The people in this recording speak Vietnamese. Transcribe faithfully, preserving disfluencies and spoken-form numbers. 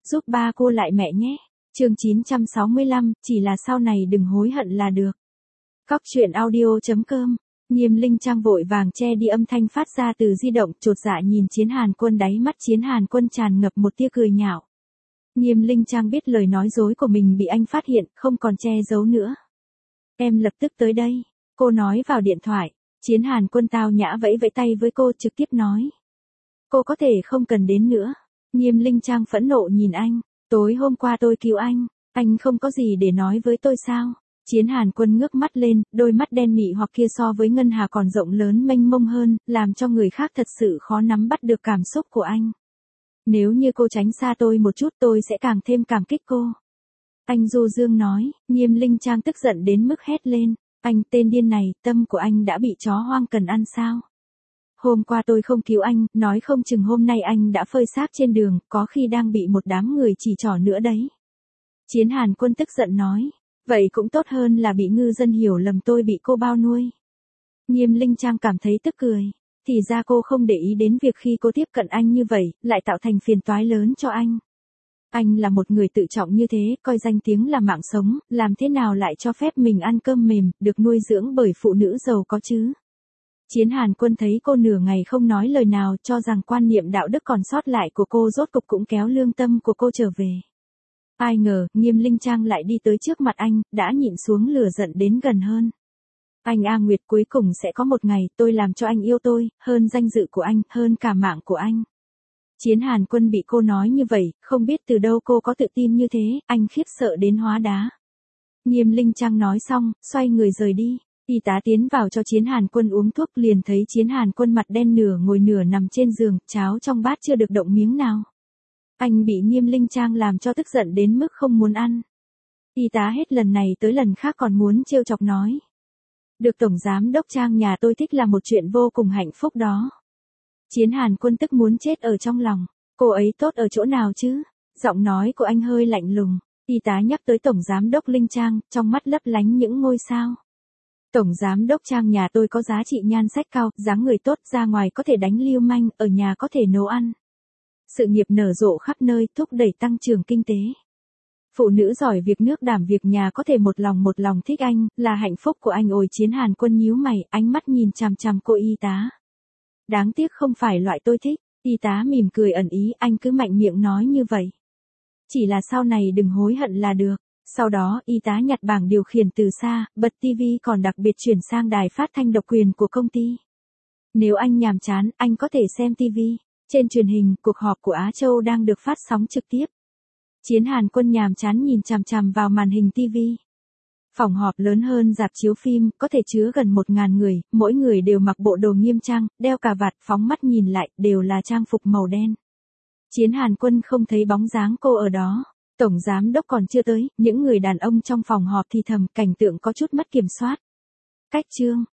giúp ba cô lại mẹ nhé. Chương chín trăm sáu mươi lăm, chỉ là sau này đừng hối hận là được. Cóc truyện audio chấm com. Nghiêm Linh Trang vội vàng che đi âm thanh phát ra từ di động, chột dạ nhìn Chiến Hàn Quân, đáy mắt Chiến Hàn Quân tràn ngập một tia cười nhạo. Nghiêm Linh Trang biết lời nói dối của mình bị anh phát hiện, không còn che giấu nữa. Em lập tức tới đây, cô nói vào điện thoại. Chiến Hàn Quân tao nhã vẫy vẫy tay với cô, trực tiếp nói. Cô có thể không cần đến nữa. Nghiêm Linh Trang phẫn nộ nhìn anh. Tối hôm qua tôi cứu anh, anh không có gì để nói với tôi sao? Chiến Hàn Quân ngước mắt lên, đôi mắt đen mị hoặc kia so với ngân hà còn rộng lớn mênh mông hơn, làm cho người khác thật sự khó nắm bắt được cảm xúc của anh. Nếu như cô tránh xa tôi một chút tôi sẽ càng thêm cảm kích cô. Anh du dương nói. Nghiêm Linh Trang tức giận đến mức hét lên. Anh tên điên này, tâm của anh đã bị chó hoang cần ăn sao? Hôm qua tôi không cứu anh, nói không chừng hôm nay anh đã phơi xác trên đường, có khi đang bị một đám người chỉ trỏ nữa đấy. Chiến Hàn Quân tức giận nói. Vậy cũng tốt hơn là bị ngư dân hiểu lầm tôi bị cô bao nuôi. Nghiêm Linh Trang cảm thấy tức cười. Thì ra cô không để ý đến việc khi cô tiếp cận anh như vậy, lại tạo thành phiền toái lớn cho anh. Anh là một người tự trọng như thế, coi danh tiếng là mạng sống, làm thế nào lại cho phép mình ăn cơm mềm, được nuôi dưỡng bởi phụ nữ giàu có chứ? Chiến Hàn Quân thấy cô nửa ngày không nói lời nào, cho rằng quan niệm đạo đức còn sót lại của cô rốt cục cũng kéo lương tâm của cô trở về. Ai ngờ, Nghiêm Linh Trang lại đi tới trước mặt anh, đã nhịn xuống lửa giận đến gần hơn. Anh A Nguyệt, cuối cùng sẽ có một ngày tôi làm cho anh yêu tôi, hơn danh dự của anh, hơn cả mạng của anh. Chiến Hàn Quân bị cô nói như vậy, không biết từ đâu cô có tự tin như thế, anh khiếp sợ đến hóa đá. Nghiêm Linh Trang nói xong, xoay người rời đi. Y tá tiến vào cho Chiến Hàn Quân uống thuốc, liền thấy Chiến Hàn Quân mặt đen nửa ngồi nửa nằm trên giường, cháo trong bát chưa được động miếng nào. Anh bị Nghiêm Linh Trang làm cho tức giận đến mức không muốn ăn. Y tá hết lần này tới lần khác còn muốn trêu chọc nói. Được Tổng Giám Đốc Trang nhà tôi thích là một chuyện vô cùng hạnh phúc đó. Chiến Hàn Quân tức muốn chết ở trong lòng. Cô ấy tốt ở chỗ nào chứ? Giọng nói của anh hơi lạnh lùng. Y tá nhắc tới Tổng Giám Đốc Linh Trang, trong mắt lấp lánh những ngôi sao. Tổng Giám Đốc Trang nhà tôi có giá trị nhan sắc cao, dáng người tốt, ra ngoài có thể đánh lưu manh, ở nhà có thể nấu ăn. Sự nghiệp nở rộ khắp nơi, thúc đẩy tăng trưởng kinh tế. Phụ nữ giỏi việc nước đảm việc nhà, có thể một lòng một lòng thích anh, là hạnh phúc của anh. Ôi, Chiến Hàn Quân nhíu mày, ánh mắt nhìn chằm chằm cô y tá. Đáng tiếc không phải loại tôi thích. Y tá mỉm cười ẩn ý, anh cứ mạnh miệng nói như vậy. Chỉ là sau này đừng hối hận là được. Sau đó, y tá nhặt bảng điều khiển từ xa, bật tivi, còn đặc biệt chuyển sang đài phát thanh độc quyền của công ty. Nếu anh nhàm chán, anh có thể xem tivi. Trên truyền hình, cuộc họp của Á Châu đang được phát sóng trực tiếp. Chiến Hàn Quân nhàm chán nhìn chằm chằm vào màn hình tivi. Phòng họp lớn hơn rạp chiếu phim, có thể chứa gần một ngàn người, mỗi người đều mặc bộ đồ nghiêm trang, đeo cà vạt, phóng mắt nhìn lại, đều là trang phục màu đen. Chiến Hàn Quân không thấy bóng dáng cô ở đó. Tổng Giám Đốc còn chưa tới, những người đàn ông trong phòng họp thì thầm, cảnh tượng có chút mất kiểm soát. Cách chương.